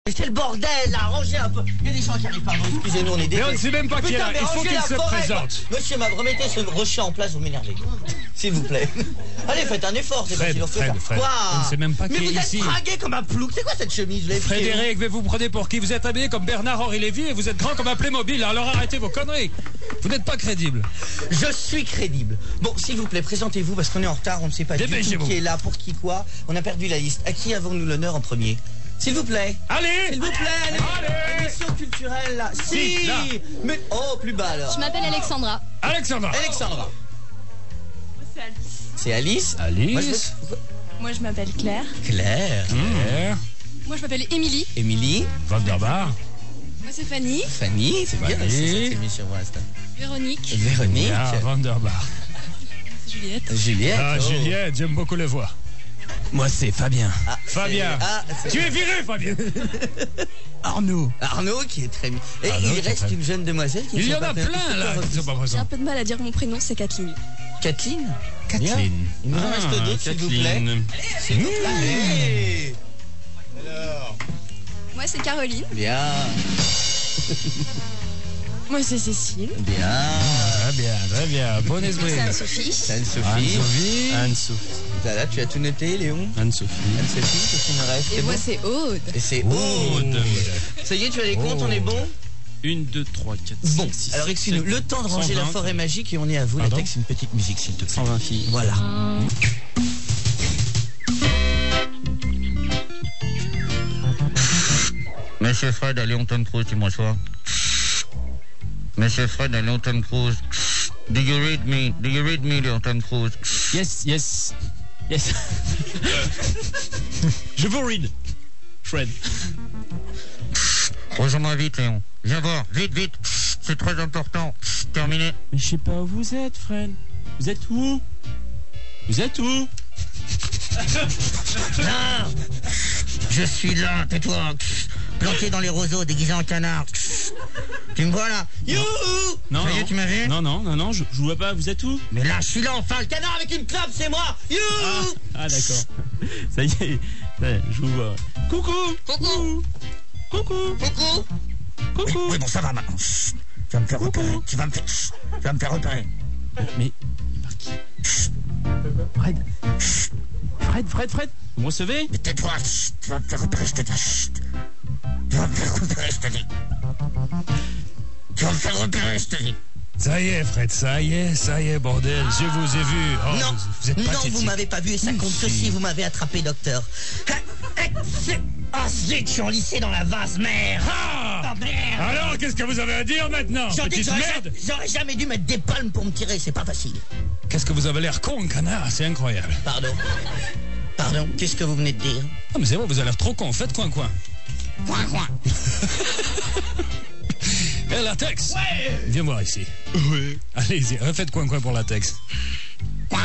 C'est le bordel, là, rangez un peu. Il y a des gens qui arrivent, pardon, excusez-nous, on est Mais on ne sait même pas qui est là, il faut qu'il se présente. Monsieur, remettez ce rocher en place, vous m'énervez. S'il vous plaît. Allez, faites un effort, c'est Fred, Quoi on ne sait même pas qui est ici. Mais vous êtes dragué comme un plouc, c'est quoi cette chemise? Frédéric, mais vous prenez pour qui? Vous êtes habillé comme Bernard-Henri Lévy et vous êtes grand comme un Playmobil, alors arrêtez vos conneries. Vous n'êtes pas crédible. Je suis crédible. Bon, s'il vous plaît, présentez-vous parce qu'on est en retard, on ne sait pas du tout qui est là, pour qui quoi. On a perdu la liste. À qui avons-nous l'honneur en premier? S'il vous plaît. Allez. S'il vous plaît, allez. Émission culturelle, là. Si là. Mais, oh, plus bas, alors. Je m'appelle Alexandra. Alexandra. Moi, c'est Alice. C'est Alice. Alice. Moi, je m'appelle Claire. Claire. Claire. Moi, je m'appelle Émilie. Émilie. Vanderbar. Moi, c'est Fanny. Fanny, c'est bien Fanny. cette émission pour l'instant. Véronique. Véronique. Ah, Vanderbar. C'est Juliette. Juliette. Ah, oh. Juliette, j'aime beaucoup les voix. Moi, c'est Fabien. Ah, Fabien. Tu es viré, Fabien. Arnaud. Arnaud qui est très bien. Et Arnaud, il reste une jeune demoiselle qui Il y ne en a sont pas plein, là, qui ne sont pas J'ai présents. un peu de mal à dire mon prénom, c'est Kathleen. Kathleen. Bien. Kathleen. Il nous en reste d'autres, s'il vous plaît. S'il vous plaît. Allez. Moi, c'est Caroline. Bien. Moi, c'est Cécile. Bien. Très bien, très bien. Bon esprit. C'est Anne-Sophie. C'est Anne-Sophie. Anne-Sophie. Anne-Sophie. Là, tu as tout noté, Léon? Anne-Sophie. Anne-Sophie, qu'est-ce qu'il me reste? Et C'est moi, bon c'est Aude. Et c'est Aude. Aude. Ça y est, tu as les comptes, on est bon? 1, 2, 3, 4, 5, Bon, 6, alors excusez-nous, le temps de ranger la 120. forêt magique et on est à vous. La Pardon texte, une petite musique, s'il te plaît. 120 filles. Voilà. Monsieur Fred à Léon Tom Cruise, dis-moi soir. Monsieur Fred à Léon Tom Cruise. Do you read me? Do you read me, Léon Tom Cruise? Yes, yes. Yes. Je vous read. Fred. Rejoins-moi vite, Léon. Viens voir, vite, vite. C'est très important. Terminé. Mais je sais pas où vous êtes, Fred. Vous êtes où? Vous êtes où? Là, je suis là, tais-toi. Planqué dans les roseaux, déguisé en canard. Tu me vois là? Youhou! Non, Ça y est, non. tu m'as vu? Non, je vous vois pas. Vous êtes où? Mais là, je suis là, enfin, le canard avec une clope, c'est moi! Youhou! Ah, d'accord. Ça y est, je vous vois. Coucou! Coucou. Coucou! Coucou. Oui, oui, bon, ça va maintenant. Chut. Tu vas me faire repérer. Tu vas me faire repérer. Mais par qui? Fred, vous me recevez? Mais tais-toi, chut. Tu vas me faire repérer, je te dis. Chut. Tu vas me faire repérer, je te dis. Tu vas me faire repérer, je te dis. Ça y est, Fred, ça y est, bordel. Je vous ai vu. Oh, Non, vous êtes non, pathétique. vous m'avez pas vu et ça compte Si. aussi, vous m'avez attrapé, docteur. Ah, zut, je suis enlissé dans la vase, merde. Ah, Oh, merde. alors, qu'est-ce que vous avez à dire maintenant, J'en dis que petite merde? j'aurais jamais dû mettre des palmes pour me tirer, c'est pas facile. Qu'est-ce que vous avez l'air con, canard, c'est incroyable. Pardon, qu'est-ce que vous venez de dire? Ah, mais c'est bon, vous avez l'air trop con, faites coin. Coin. Et latex? Ouais. Viens voir ici. Oui. Allez-y, refaites coin pour latex. Coin.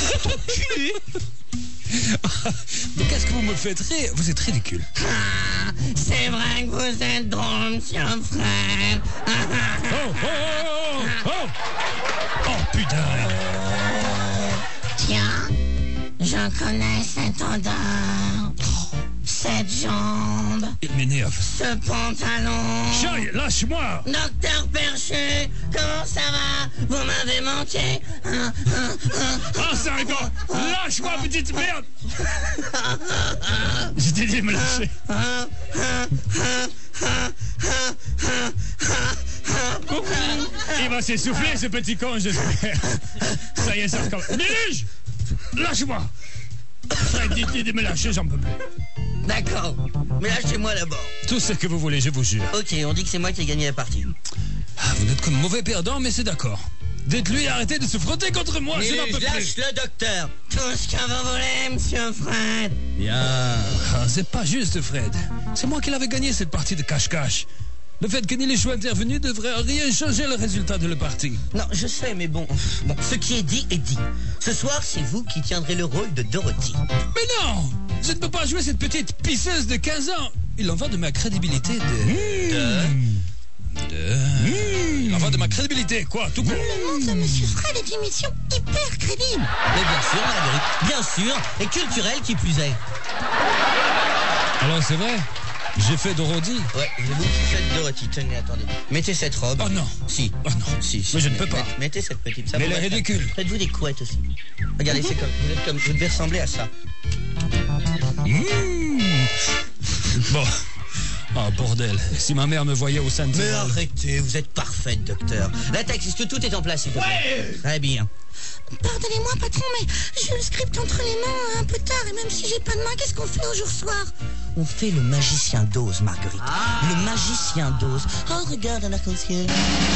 Mais qu'est-ce que vous me faites rire? Vous êtes ridicule. Ah, c'est vrai que vous êtes drôle, monsieur Fred. Oh, putain. Tiens, je connais cette odeur, cette jambe, Il m'énerve. ce pantalon. Chai, lâche-moi. Docteur Perchu, comment ça va? Vous m'avez manqué. Ah, ça rigole. Lâche-moi, petite merde. Je t'ai dit de me lâcher. Coucou. Il va s'essouffler, ce petit con, j'espère. Ça y est, ça recommence. Nige, lâche-moi. Fred, dites-lui de me lâcher, j'en peux plus. D'accord, mais lâchez-moi d'abord. Tout ce que vous voulez, je vous jure. Ok, on dit que c'est moi qui ai gagné la partie. Ah, vous n'êtes qu'un mauvais perdant, mais c'est d'accord. Dites-lui d'arrêter de se frotter contre moi, je n'en peux plus. Lâche le docteur. Tout ce que vous voulez, monsieur Fred. Bien. Ah, c'est pas juste, Fred. C'est moi qui l'avais gagné cette partie de cache-cache. Le fait que Nelly soit intervenu devrait rien changer le résultat de la partie. Non, je sais, mais bon, ce qui est dit est dit. Ce soir, c'est vous qui tiendrez le rôle de Dorothy. Mais non! Je ne peux pas jouer cette petite pisseuse de 15 ans. Il en va de ma crédibilité Il en va de ma crédibilité, quoi, tout court. Monsieur Fred est une émission hyper crédible. Mais bien sûr, Marguerite, bien sûr, et culturelle qui plus est. Alors, c'est vrai? J'ai fait Dorothy. Ouais, c'est vous qui faites Dorothy. Tenez, attendez. Mettez cette robe. Oh non. Si. Oh non. Si. Mais je ne peux pas. Mettez cette petite. Ça Mais elle est ridicule. Faites-vous des couettes aussi. Regardez, c'est comme, vous devez ressembler à ça. Bon. Oh bordel, si ma mère me voyait au sein de... Mais arrêtez, vous êtes parfaite, docteur. La texte, est-ce que tout est en place, s'il te plaît? Ouais. Très bien. Pardonnez-moi, patron, mais j'ai le script entre les mains un peu tard, et même si j'ai pas de main, qu'est-ce qu'on fait au jour soir? On fait le magicien d'Oz, Marguerite. Le magicien d'Oz. Oh, regarde un arc-en-ciel.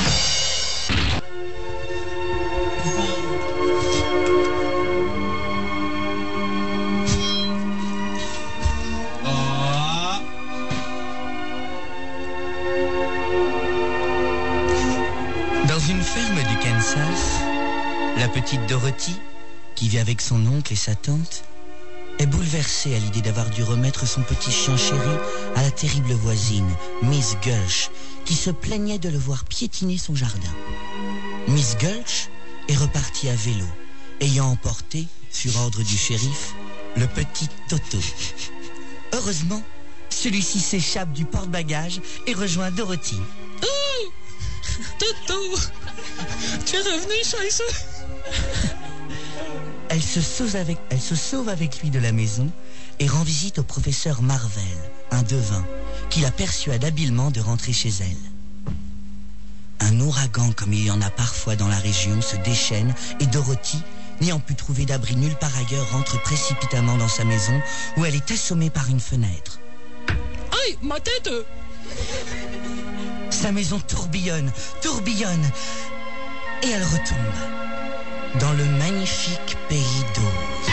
Dans une ferme du Kansas, la petite Dorothy, qui vit avec son oncle et sa tante, est bouleversée à l'idée d'avoir dû remettre son petit chien chéri à la terrible voisine, Miss Gulch, qui se plaignait de le voir piétiner son jardin. Miss Gulch est repartie à vélo, ayant emporté, sur ordre du shérif, le petit Toto. Heureusement, celui-ci s'échappe du porte-bagages et rejoint Dorothy. Oh Toto, tu es revenu, Scheiße. Elle se sauve avec lui de la maison et rend visite au professeur Marvel, un devin, qui la persuade habilement de rentrer chez elle. Un ouragan, comme il y en a parfois dans la région, se déchaîne et Dorothy, n'ayant pu trouver d'abri nulle part ailleurs, rentre précipitamment dans sa maison où elle est assommée par une fenêtre. Aïe, ma tête! Sa maison tourbillonne, et elle retombe dans le magnifique pays d'Oz.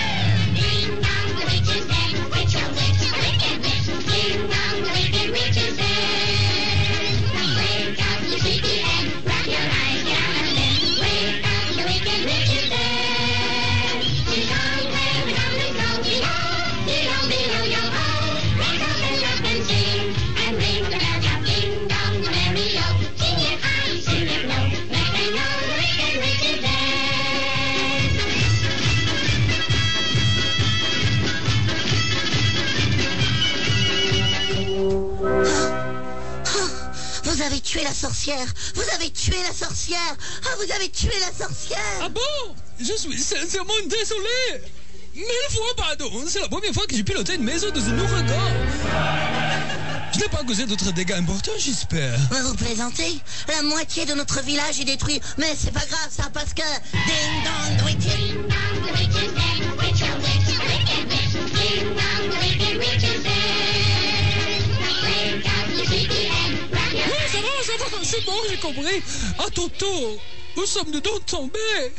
Vous avez tué la sorcière! Vous avez tué la sorcière! Ah, vous avez tué la sorcière! Ah bon? Je suis sincèrement désolé! 1000 fois pardon! C'est la première fois que j'ai piloté une maison dans un ouragan! Je n'ai pas causé d'autres dégâts importants, j'espère. Vous plaisantez? La moitié de notre village est détruit. Mais c'est pas grave, ça, parce que... Ding dong, witches! Ding dong, the witch is dead. Witch, oh, witch, wicked witch. Ding dong, the wicked witch is dead. Wake up, you sleepy head. Oui, ça va, c'est bon, j'ai compris. Ah, Toto, où sommes-nous donc tombés?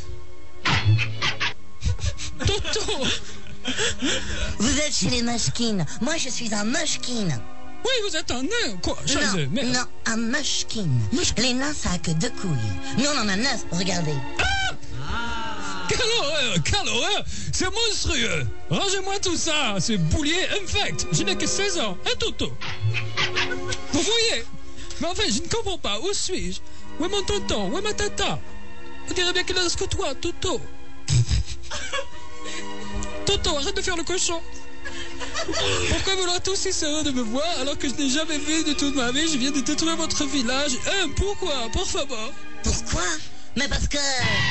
Toto! Vous êtes chez les Mushkins. Moi, je suis un Mushkin. Oui, vous êtes un nain, quoi? Non, un Mushkin. Les nains, ça a que 2 couilles. Nous, on en a 9, regardez. Quelle horreur! C'est monstrueux! Rangez-moi tout ça, c'est boulier infect. Je n'ai que 16 ans, hein, Toto? Vous voyez? Mais enfin, je ne comprends pas. Où suis-je? Où est mon tonton? Où est ma tata? On dirait bien qu'il est que toi, Toto. Toto, arrête de faire le cochon. Pourquoi vouloir tous si heureux de me voir alors que je n'ai jamais vu de toute ma vie? Je viens de détruire votre village. Pourquoi? Por favor. Pourquoi? Mais parce que...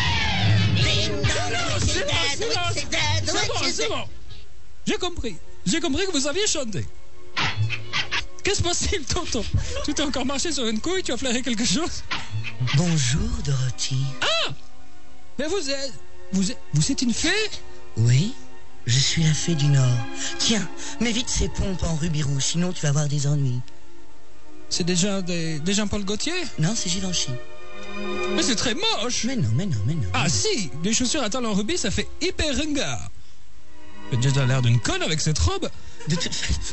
C'est bon. J'ai compris que vous aviez chanté. Qu'est-ce passe-t-il, tonton? Tu t'es encore marché sur une couille? Tu as flairé quelque chose? Bonjour, Dorothy. Ah! Mais vous êtes une fée? Oui, je suis la fée du Nord. Tiens, mets vite ces pompes en rubis rouge, sinon tu vas avoir des ennuis. C'est déjà des Jean-Paul Gaultier? Non, c'est Givenchy. Mais c'est très moche. Mais non. Ah si, des chaussures à talons rubis, ça fait hyper ringard. Tu as déjà l'air d'une conne avec cette robe. De toute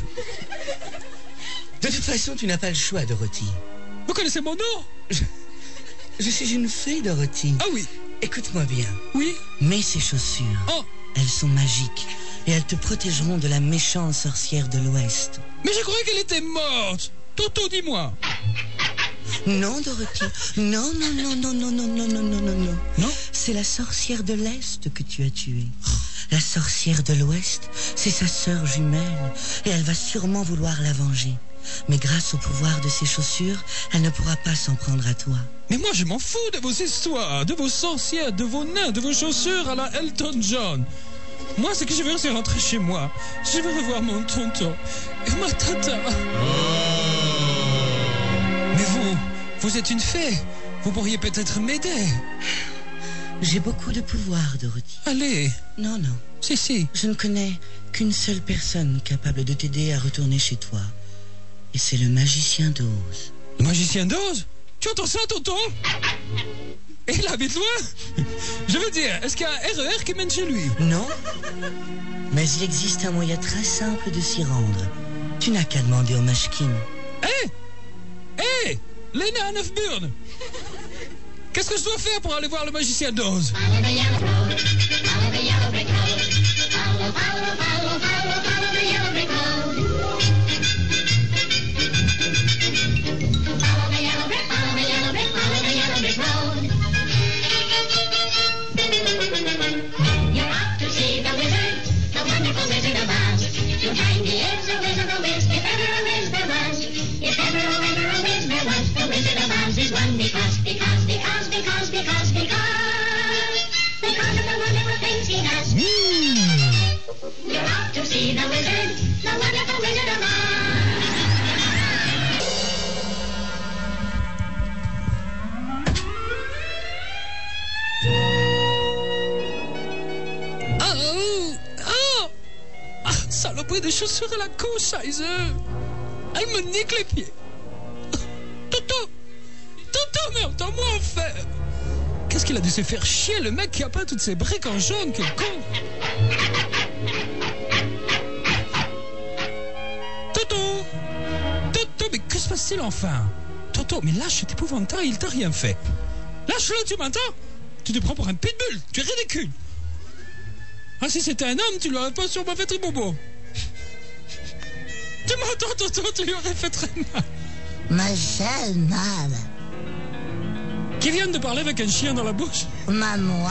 façon, tu n'as pas le choix, Dorothy. Vous connaissez mon nom? Je suis une fée, Dorothy. Ah oui. Écoute-moi bien. Oui. Mets ces chaussures. Oh. Elles sont magiques et elles te protégeront de la méchante sorcière de l'Ouest. Mais je croyais qu'elle était morte. Toto, dis-moi. Non, Dorothy. Non. Non? C'est la sorcière de l'Est que tu as tuée. La sorcière de l'Ouest, c'est sa sœur jumelle, et elle va sûrement vouloir la venger. Mais grâce au pouvoir de ses chaussures, elle ne pourra pas s'en prendre à toi. Mais moi, je m'en fous de vos histoires, de vos sorcières, de vos nains, de vos chaussures à la Elton John. Moi, ce que je veux, c'est rentrer chez moi. Je veux revoir mon tonton et ma tata. Mais vous êtes une fée. Vous pourriez peut-être m'aider. J'ai beaucoup de pouvoir, Dorothy. Allez. Non. Si. Je ne connais qu'une seule personne capable de t'aider à retourner chez toi. Et c'est le magicien d'Oz. Le magicien d'Oz? Tu entends ça, tonton? Et il habite loin? Je veux dire, est-ce qu'il y a un RER qui mène chez lui? Non. Mais il existe un moyen très simple de s'y rendre. Tu n'as qu'à demander au Munchkin. Hé Lena à Neufburn. Qu'est-ce que je dois faire pour aller voir le magicien d'Oz? Saloperie de chaussures à la couche, Scheiße. Elle me nique les pieds. Toto, mais entends-moi enfin. Qu'est-ce qu'il a dû se faire chier, le mec qui a peint toutes ces briques en jaune, quel con. Toto, mais que se passe-t-il enfin? Toto, mais lâche cet épouvantail, il t'a rien fait. Lâche-le, tu m'entends? Tu te prends pour un pitbull, tu es ridicule. Ah, si c'était un homme, tu lui aurais pas sûrement fait très bobo. Tu m'entends, Toto, tu lui aurais fait très mal. Michel, mal. Qui viennent de parler avec un chien dans la bouche? Moi.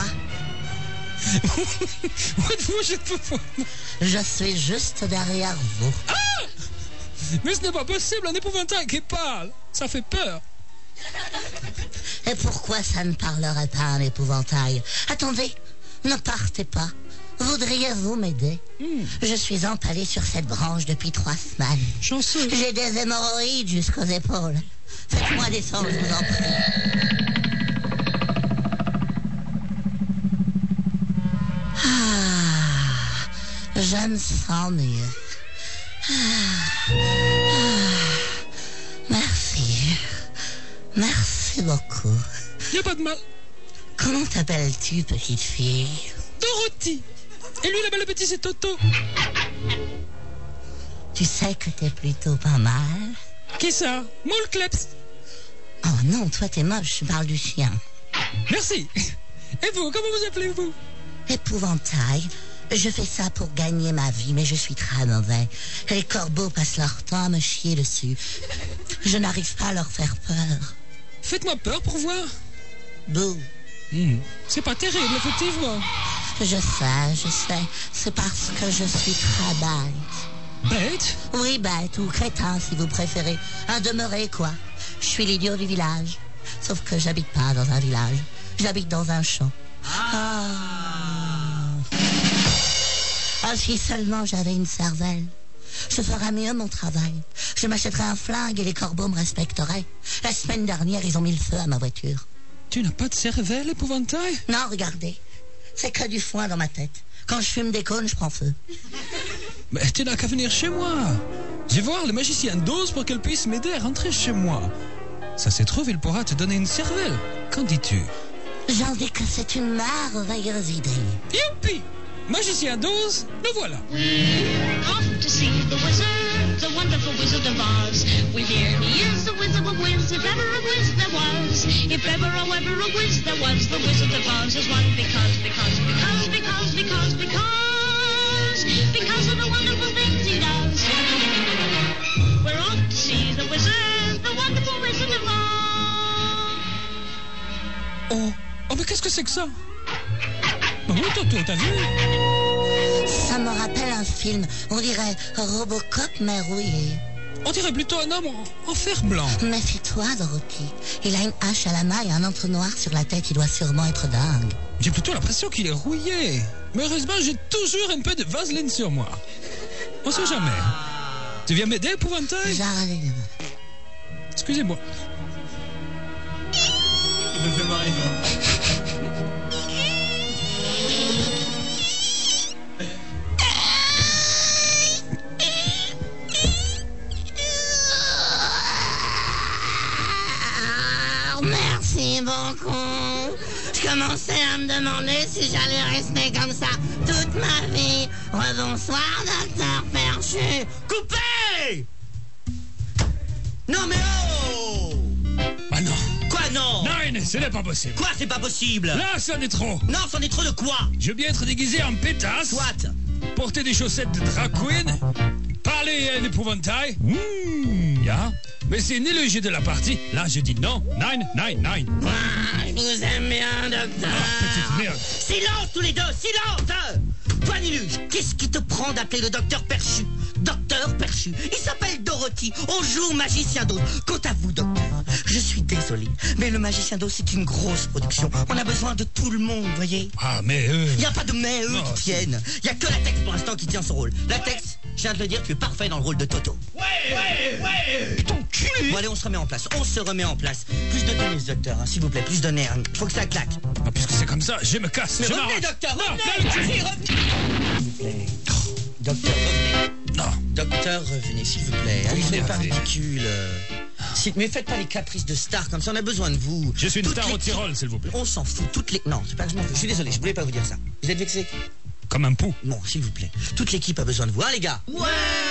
Où êtes-vous, je peux voir. Je suis juste derrière vous. Ah! Mais ce n'est pas possible, un épouvantail qui parle. Ça fait peur. Et pourquoi ça ne parlerait pas un épouvantail? Attendez, ne partez pas. Voudriez-vous m'aider? Je suis empalée sur cette branche depuis 3 semaines. Chanceux. J'ai des hémorroïdes jusqu'aux épaules. Faites-moi descendre, je vous en prie. Je me sens mieux. Merci beaucoup. Y a pas de mal. Comment t'appelles-tu, petite fille? Dorothy. Et lui, là-bas, le petit, c'est Toto. Tu sais que t'es plutôt pas mal. Qui ça? Molkleps. Oh non, toi t'es moche, je parle du chien. Merci. Et vous, comment vous appelez-vous? Épouvantail. Je fais ça pour gagner ma vie, mais je suis très mauvais. Les corbeaux passent leur temps à me chier dessus. Je n'arrive pas à leur faire peur. Faites-moi peur pour voir. Bouh. C'est pas terrible, effectivement. Je sais. C'est parce que je suis très bête. Bête? Oui, bête ou crétin, si vous préférez. Un demeuré, quoi. Je suis l'idiot du village. Sauf que j'habite pas dans un village. J'habite dans un champ. Si seulement j'avais une cervelle. Je ferais mieux mon travail. Je m'achèterais un flingue et les corbeaux me respecteraient. La semaine dernière, ils ont mis le feu à ma voiture. Tu n'as pas de cervelle, épouvantail? Non, regardez. C'est que du foin dans ma tête. Quand je fume des cônes, je prends feu. Mais tu n'as qu'à venir chez moi. Je vais voir le magicien d'Oz pour qu'elle puisse m'aider à rentrer chez moi. Ça se trouve, il pourra te donner une cervelle. Qu'en dis-tu? J'en dis que c'est une merveilleuse idée. Youpi! Magicien d'Oz, le voilà. Off to see the wizard, the wonderful Wizard of Oz. We hear he is the Wizard of Wiz, if ever a Wiz there was. If ever a Wiz there was, the Wizard of Oz is one because of the wonderful things he does. We're off to see the wizard, the wonderful Wizard of Oz. Oh, mais qu'est-ce que c'est que ça? Oui, Toto, t'as vu? Ça me rappelle un film. On dirait Robocop mais rouillé. On dirait plutôt un homme en fer blanc. Méfie-toi, Dorothy. Il a une hache à la main et un entonnoir sur la tête. Il doit sûrement être dingue. J'ai plutôt l'impression qu'il est rouillé. Mais heureusement, j'ai toujours un peu de vaseline sur moi. On sait jamais. Tu viens m'aider, épouvantail? J'arrive. Excusez-moi. Il me fait marrer. Merci beaucoup. Je commençais à me demander si j'allais rester comme ça toute ma vie. Rebonsoir, docteur Perchu. Coupez! Non mais oh! Ah non. Quoi non? Nine, ce n'est pas possible. Quoi c'est pas possible? Là, c'en est trop. Non, c'en est trop de quoi? Je veux bien être déguisé en pétasse. Soit. Porter des chaussettes de drag queen. Parler à un épouvantail. Ya. Mais c'est ni le jeu de la partie. Là, je dis non. Nine. Je vous aime bien, docteur. Petite merde. Silence tous les deux, silence! Toi Niluge, qu'est-ce qui te prend d'appeler le docteur Perchu? Docteur Perchu, il s'appelle Dorothy, on joue au magicien d'Oz. Quant à vous, docteur, je suis désolé, mais le magicien d'Oz c'est une grosse production. On a besoin de tout le monde, voyez. Ah, mais Il n'y a pas de mais Non. qui tiennent. Il n'y a que la Tex pour l'instant qui tient son rôle. La Tex, je viens de le dire, tu es parfait dans le rôle de Toto. Ouais. Putain, culé. Bon allez, on se remet en place, Plus de tennis, docteur, hein, s'il vous plaît, plus de nerfs. Faut que ça claque. Ah, puisque c'est comme ça, je me casse. Mais je revenez, m'arrange. docteur, Non, revenez, non, allez, revenez. S'il vous plaît. Docteur, revenez. Non. Docteur, revenez, s'il vous plaît. Comment Soyez pas énervé. ridicule. Mais faites pas les caprices de star comme ça, on a besoin de vous. Je suis une Toute star au l'équipe- Tyrol, s'il vous plaît. On s'en fout, Non, c'est pas que je m'en fous. Je suis désolé, je voulais pas vous dire ça. Vous êtes vexé? Comme un pou. Bon, s'il vous plaît. Toute l'équipe a besoin de vous, hein, les gars? Ouais.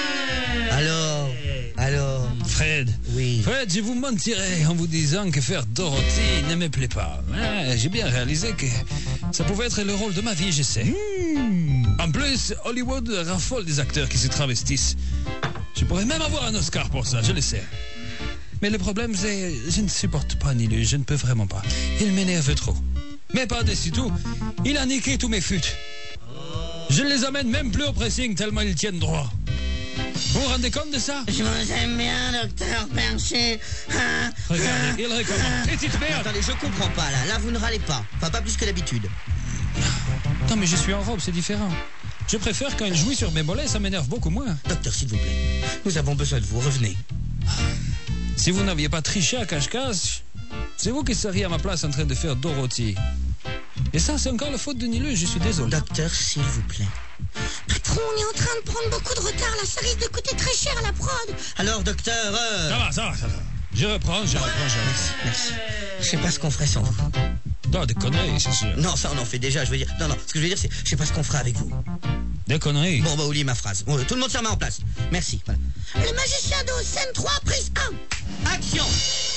Alors. Fred. Oui. Fred, je vous mentirais en vous disant que faire Dorothy ne me plaît pas. Ouais, j'ai bien réalisé que ça pouvait être le rôle de ma vie, je sais. En plus, Hollywood raffole des acteurs qui se travestissent. Je pourrais même avoir un Oscar pour ça, je le sais. Mais le problème, c'est je ne supporte pas Nilu, je ne peux vraiment pas. Il m'énerve trop. Mais par-dessus tout, il a niqué tous mes fûts. Je ne les amène même plus au pressing tellement ils tiennent droit. Vous vous rendez compte de ça? Je vous aime bien, docteur Perchu. Regardez, il recommence. Petite merde! Attendez, je comprends pas, là. Là, vous ne râlez pas. Enfin, pas plus que d'habitude. Non, mais je suis en robe, c'est différent. Je préfère quand il jouit sur mes mollets, ça m'énerve beaucoup moins. Docteur, s'il vous plaît. Nous avons besoin de vous, revenez. Si vous n'aviez pas triché à cache-cache, c'est vous qui seriez à ma place en train de faire Dorothy. Et ça, c'est encore la faute de Nilu, je suis désolé. Docteur, s'il vous plaît. Patron, on est en train de prendre beaucoup de retard, là. Ça risque de coûter très cher à la prod. Alors, docteur, Ça va. Je reprends. Merci. Je sais pas ce qu'on ferait sans vous. Non, des conneries, c'est sûr. Non, ça on en fait déjà, je veux dire. Non, ce que je veux dire, c'est, je sais pas ce qu'on fera avec vous. Des conneries. Bon, oubliez ma phrase. Bon, tout le monde se remet en place. Merci. Voilà. Le magicien d'Oz, scène 3, prise 1. Action!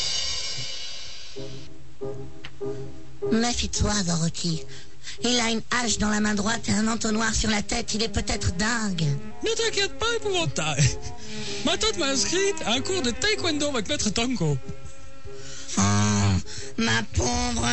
Méfie-toi, Dorothy. Il a une hache dans la main droite et un entonnoir sur la tête. Il est peut-être dingue. Ne t'inquiète pas, épouvantail. Ma tante m'a inscrite à un cours de taekwondo avec Maître Tanko. Oh, ma pauvre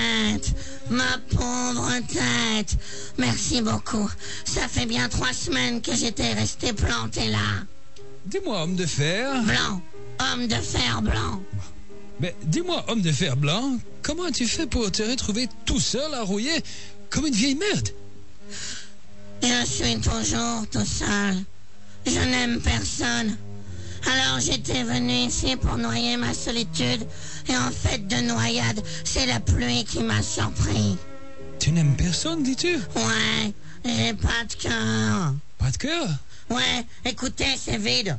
tête. Merci beaucoup. Ça fait bien 3 semaines que j'étais resté planté là. Dis-moi, homme de fer. Blanc. Homme de fer blanc. Mais dis-moi, homme de fer blanc, comment as-tu fait pour te retrouver tout seul à rouiller comme une vieille merde? Je suis toujours tout seul. Je n'aime personne. Alors j'étais venu ici pour noyer ma solitude. Et en fait de noyade, c'est la pluie qui m'a surpris. Tu n'aimes personne, dis-tu? Ouais, j'ai pas de cœur. Pas de cœur? Ouais, écoutez, c'est vide.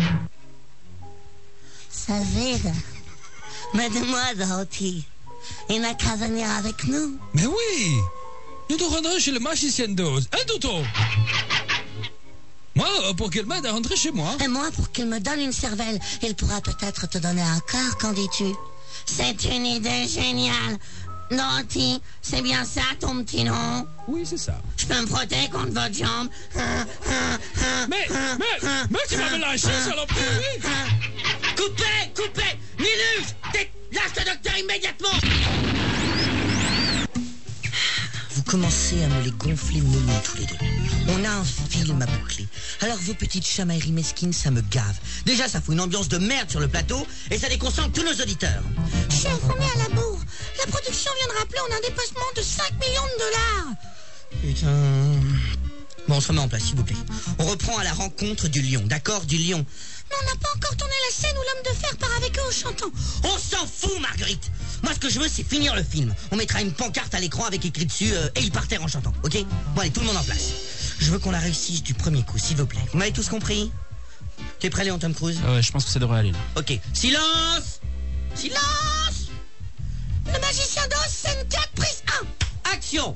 C'est vide. Mais dis-moi, Dorothy, il n'a qu'à venir avec nous. Mais oui! Nous nous rendrons chez le magicien d'Oz. Un Toto! Moi, pour qu'il m'aide à rentrer chez moi. Et moi, pour qu'il me donne une cervelle, il pourra peut-être te donner un cœur, qu'en dis-tu? C'est une idée géniale. Dorothy, c'est bien ça ton petit nom? Oui, c'est ça. Je peux me frotter contre votre jambe? Mais tu vas me lâcher, saloperie! Coupez! Niluge! Lâche le docteur immédiatement! Vous commencez à me les gonfler mollo tous les deux. On a un film à boucler. Alors vos petites chamailleries mesquines, ça me gave. Déjà, ça fout une ambiance de merde sur le plateau et ça déconcentre tous nos auditeurs. Chef, on est à la bourre. La production vient de rappeler on a un dépassement de 5 millions de dollars. Putain... Bon, on se remet en place, s'il vous plaît. On reprend à la rencontre du lion, d'accord, du lion. Mais on n'a pas encore tourné la scène où l'homme de fer part avec eux au chantant. On s'en fout, Marguerite. Moi, ce que je veux, c'est finir le film. On mettra une pancarte à l'écran avec écrit dessus et il partait en chantant, ok? Bon, allez, tout le monde en place. Je veux qu'on la réussisse du premier coup, s'il vous plaît. Vous m'avez tous compris? T'es prêt, Léon Tom Cruise? Ouais, je pense que ça devrait aller. Là. Ok. Silence! Silence! Le magicien d'Oz, scène 4, prise 1. Action!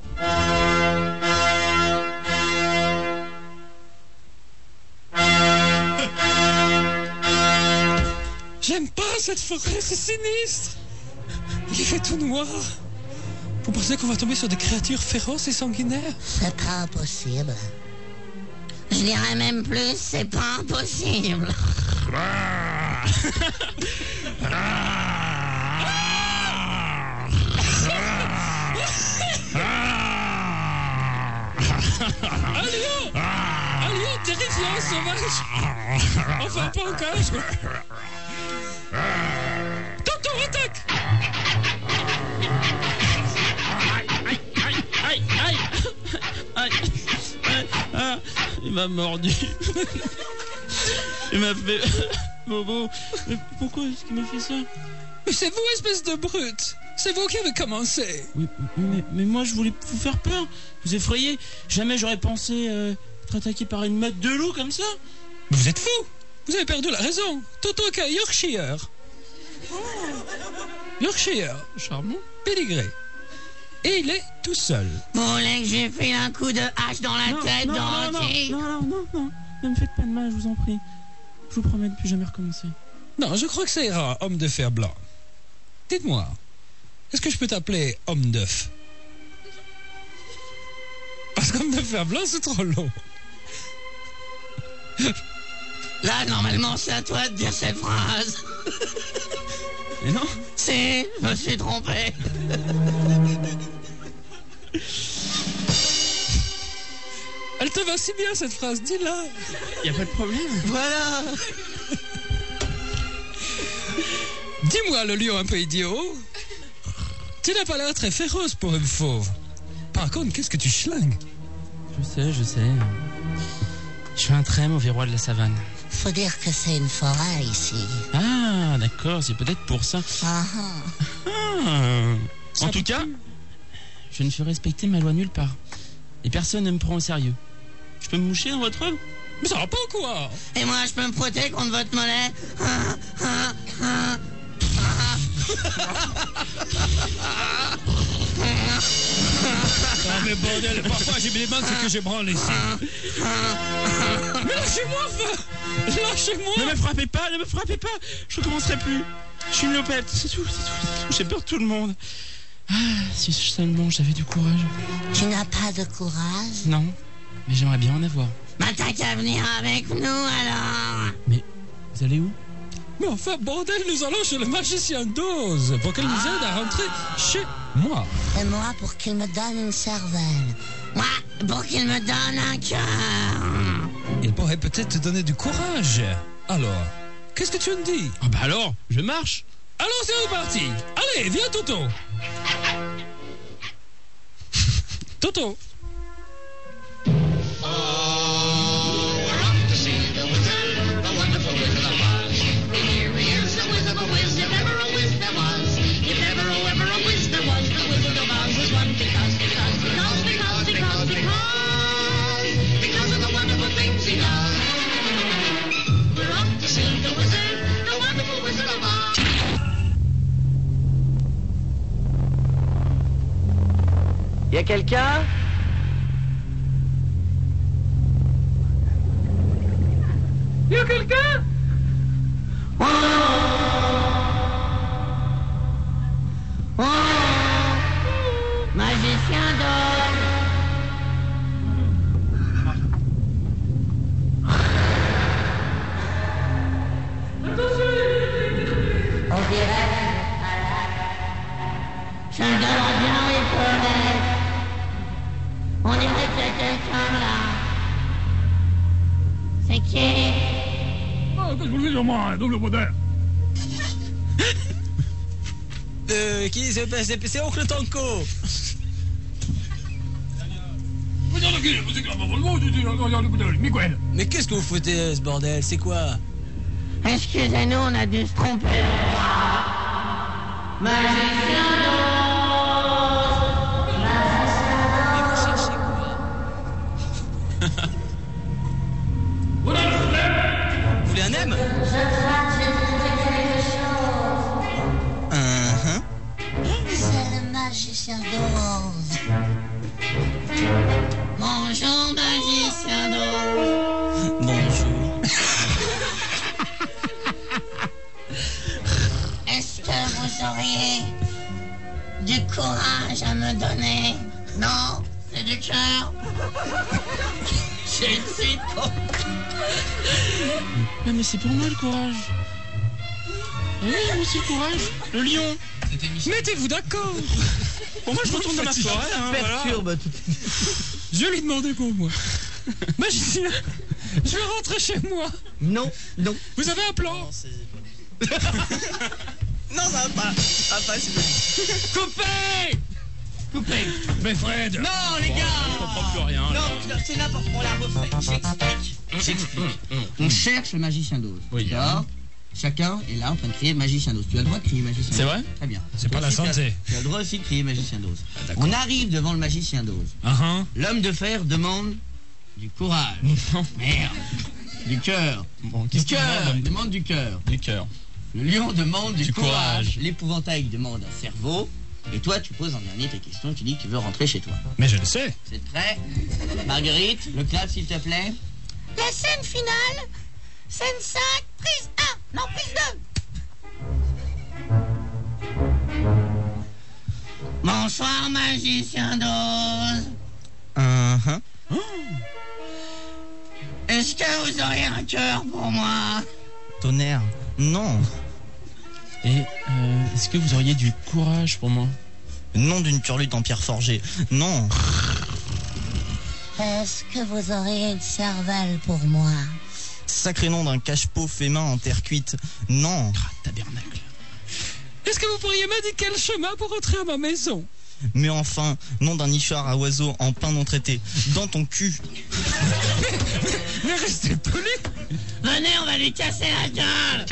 J'aime pas cette forêt, c'est sinistre. Il fait tout noir. Vous pensez qu'on va tomber sur des créatures féroces et sanguinaires? C'est pas impossible. Je dirais même plus, c'est pas impossible. Un lion terrifiant, sauvage. Enfin, pas en cage. Toto, attaque. Ah, il m'a mordu. Il m'a fait... Bobo, mais pourquoi est-ce qu'il m'a fait ça? Mais c'est vous, espèce de brute. C'est vous qui avez commencé. Oui, mais moi, je voulais vous faire peur. Vous effrayer. Jamais j'aurais pensé être attaqué par une meute de loup comme ça. Mais vous êtes fou. Vous avez perdu la raison. Toto est Yorkshire. Yorkshire, charmant, pédigré. Et il est tout seul. Vous voulez que j'ai fait un coup de hache dans la tête d'Andy? Non. Ne me faites pas de mal, je vous en prie. Je vous promets de ne plus jamais recommencer. Non, je crois que ça ira, homme de fer blanc. Dites-moi, est-ce que je peux t'appeler homme d'œuf? Parce qu'homme de fer blanc, c'est trop long. Là, normalement, c'est à toi de dire cette phrase. Mais non. Si, je me suis trompé. Elle te va si bien, cette phrase, dis-la. Y a pas de problème. Voilà. Dis-moi, le lion un peu idiot. Tu n'as pas l'air très féroce pour une fauve. Par contre, qu'est-ce que tu schlingues? Je sais. Je suis un très mauvais roi de la savane. Faut dire que c'est une forêt ici. Ah, d'accord, c'est peut-être pour ça. En tout cas, je ne fais respecter ma loi nulle part. Et personne ne me prend au sérieux. Je peux me moucher dans votre œuvre? Mais ça va pas quoi? Et moi, je peux me protéger contre votre mollet. Ah mais bordel, parfois j'ai des mains, c'est que j'ébranle ici. Mais lâchez-moi, enfin. Lâchez-moi. Ne me frappez pas. Je recommencerai plus. Je suis une lopette, c'est tout. J'ai peur de tout le monde. Ah, si seulement j'avais du courage. Tu n'as pas de courage? Non, mais j'aimerais bien en avoir. Bah t'as qu'à venir avec nous alors. Mais vous allez où? Mais enfin, bordel, nous allons chez le magicien d'Oz pour qu'il nous aide à rentrer chez moi. Et moi pour qu'il me donne une cervelle. Moi pour qu'il me donne un cœur. Il pourrait peut-être te donner du courage. Alors, qu'est-ce que tu me dis? Ah bah alors, je marche. Alors c'est reparti. Allez, viens Toto. Toto. Y a quelqu'un? Y a quelqu'un? Magicien d'Oz. On dirait. Je me demande bien où il peut être. Excusez-moi, un double modèle. Qui c'est Oncle Tanko. Miguel. Mais qu'est-ce que vous foutez, ce bordel? C'est quoi? Excusez-nous, on a dû se tromper. Magicien Vous voulez un M? C'est le magicien d'Oz. Bonjour, magicien d'Oz. Bonjour. Est-ce que vous auriez du courage à me donner? Non, c'est du cœur. J'ai une suite. Non, mais c'est pour moi le courage. Oui, moi aussi le courage. Le lion. Mettez-vous d'accord. Bon, moi je retourne dans ma forêt. Hein, voilà. Je lui demandais pour moi. Magicien, je vais rentrer chez moi. Non, non. Vous avez un plan? Non, ça va pas. Ça va pas, c'est pas. Coupez! Coupé. Mais Fred! Non, les gars. Je comprends plus rien. là. Non, c'est n'importe quoi. On la refait. J'explique. On cherche le magicien d'Oz. Oui. D'accord. Chacun est là en train de crier magicien d'Oz. Tu as le droit de crier magicien d'Oz. C'est vrai? Très bien. C'est pas la santé. Tu as le droit aussi de crier magicien d'Oz. d'accord. On arrive devant le magicien d'Oz. L'homme de fer demande du courage. Non. Merde. Du cœur. Bon, Du qu'est-ce qu'il cœur. demande, Il demande du cœur. Du cœur. Le lion demande du Du courage. courage. L'épouvantail demande un cerveau. Et toi, tu poses en dernier tes questions. Tu dis que tu veux rentrer chez toi. Mais je le sais. C'est prêt? Marguerite, le clap, s'il te plaît. La scène finale, scène 5, prise 1, non, prise 2. Bonsoir, magicien d'Oz. Est-ce que vous auriez un cœur pour moi? Tonnerre. Non. Et est-ce que vous auriez du courage pour moi? Nom d'une turlute en pierre forgée. Non. Est-ce que vous auriez une cervelle pour moi? Sacré nom d'un cache-pot fait main en terre cuite. Non. Tabernacle. Est-ce que vous pourriez m'indiquer le chemin pour rentrer à ma maison? Mais enfin, nom d'un nichoir à oiseaux en pain non traité. Dans ton cul. Mais restez poli. Venez, on va lui casser la gueule.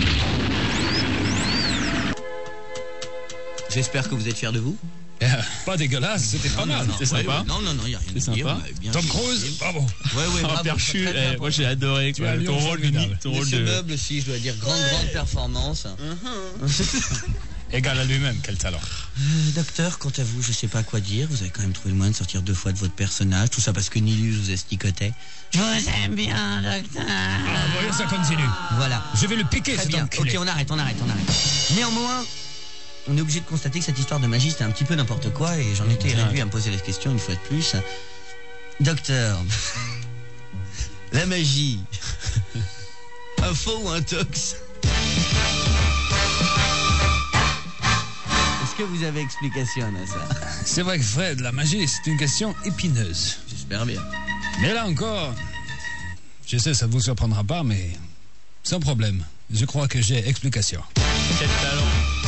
J'espère que vous êtes fiers de vous. Pas dégueulasse, c'était pas mal. C'est sympa. Non, il n'y a rien C'est à dire. sympa. Bien Tom joué. Cruise, bravo. Ouais, Ah, bravo, Perchu, très, très moi j'ai adoré Tu as ton Lyon rôle de formidable. ton rôle Monsieur de. Meuble aussi, je dois dire, grande performance. Égal à lui-même, quel talent. Docteur, quant à vous, je sais pas quoi dire. Vous avez quand même trouvé le moyen de sortir 2 fois de votre personnage. Tout ça parce que Nilus vous esticotait. Je vous aime bien, docteur. Ah, voyons, ça continue. Voilà. Je vais le piquer, Très cet bien. enculé. Ok, on arrête. Néanmoins, on est obligé de constater que cette histoire de magie, c'était un petit peu n'importe quoi. Et j'en étais réduit à me poser la question une fois de plus. Docteur, la magie, un faux ou un tox? Est-ce que vous avez explication à ça? C'est vrai que Fred, la magie, c'est une question épineuse. J'espère bien. Mais là encore, je sais, ça ne vous surprendra pas, mais sans problème. Je crois que j'ai explication. Quel talent.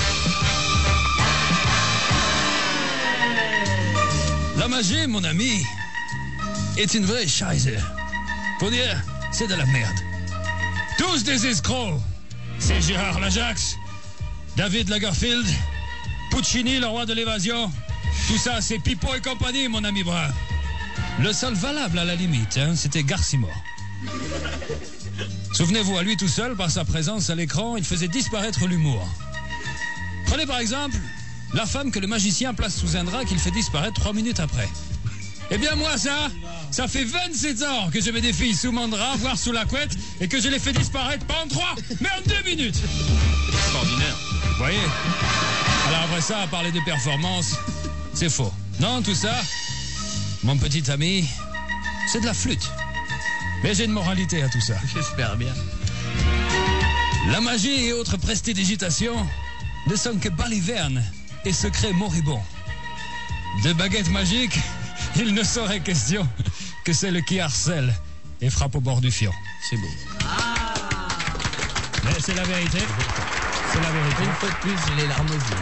La magie, mon ami, est une vraie scheisse. Pour dire, c'est de la merde. Tous des escrocs. C'est Gérard Lajax, David Lagerfield, Puccini, le roi de l'évasion. Tout ça, c'est Pipo et compagnie, mon ami brun. Le seul valable à la limite, c'était Garcimore. Souvenez-vous, à lui tout seul, par sa présence à l'écran, il faisait disparaître l'humour. Prenez par exemple la femme que le magicien place sous un drap qu'il fait disparaître 3 minutes après. Eh bien moi ça fait 27 ans que je mets des filles sous mon drap, voire sous la couette, et que je les fais disparaître pas en 3, mais en 2 minutes. Extraordinaire. Vous voyez? Alors après ça, à parler de performance, c'est faux. Non, tout ça, mon petit ami, c'est de la flûte. Mais j'ai une moralité à tout ça. J'espère bien. La magie et autres prestidigitations ne sont que balivernes et secrets moribonds. De baguettes magiques, il ne serait question que celle qui harcèle et frappe au bord du fion. C'est beau. Mais c'est la vérité. C'est la vérité. Une fois de plus, j'ai les larmes aux yeux.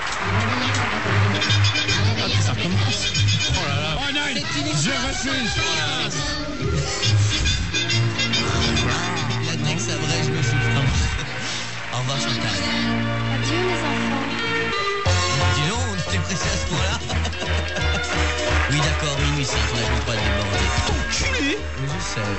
Ça recommence. Oh non, je refuse. La Tex Abrège le souffrance. Au revoir Chantal. Adieu les enfants. Dis donc, on était pressé à ce point-là. Oui d'accord, minuit 6, là je ne peux pas déborder. Enculé. Mais je sais.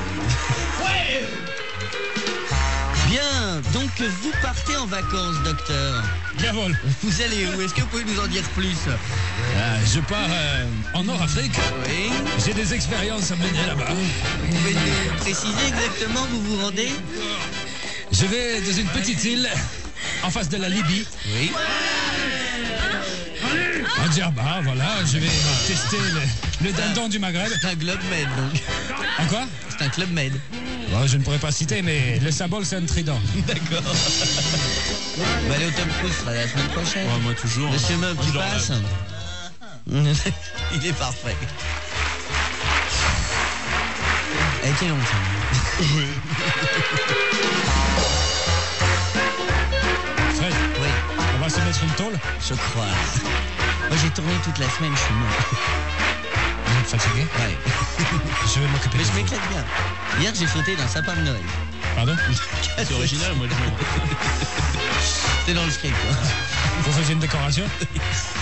Bien, donc vous partez en vacances, docteur. Jawohl. Vous allez où? Est-ce que vous pouvez nous en dire plus? Je pars en Nord-Afrique. Oui. J'ai des expériences à mener là-bas. Vous pouvez nous préciser exactement où vous vous rendez? Je vais dans une petite île en face de la Libye. Oui. À Djerba, voilà. Je vais tester le dindon du Maghreb. C'est un Club Med donc. En quoi? C'est un Club Med. Bon, je ne pourrais pas citer, mais le symbole, c'est un trident. D'accord. Bah, allez au Tom Cruise sera la semaine prochaine. Ouais, moi toujours. Monsieur Meuf qui Toujours passe. Il est parfait. Elle était longue, ça. Fred, Oui, on va se mettre une tôle. je crois. Moi, j'ai tourné toute la semaine, je suis mort. Vous êtes fatigué? Ouais. Je vais m'occuper Mais de je vous. m'éclate bien. Hier, j'ai sauté d'un sapin de Noël. Pardon? C'est original, moi, le jeu. C'est dans le script, quoi. Vous faisiez une décoration?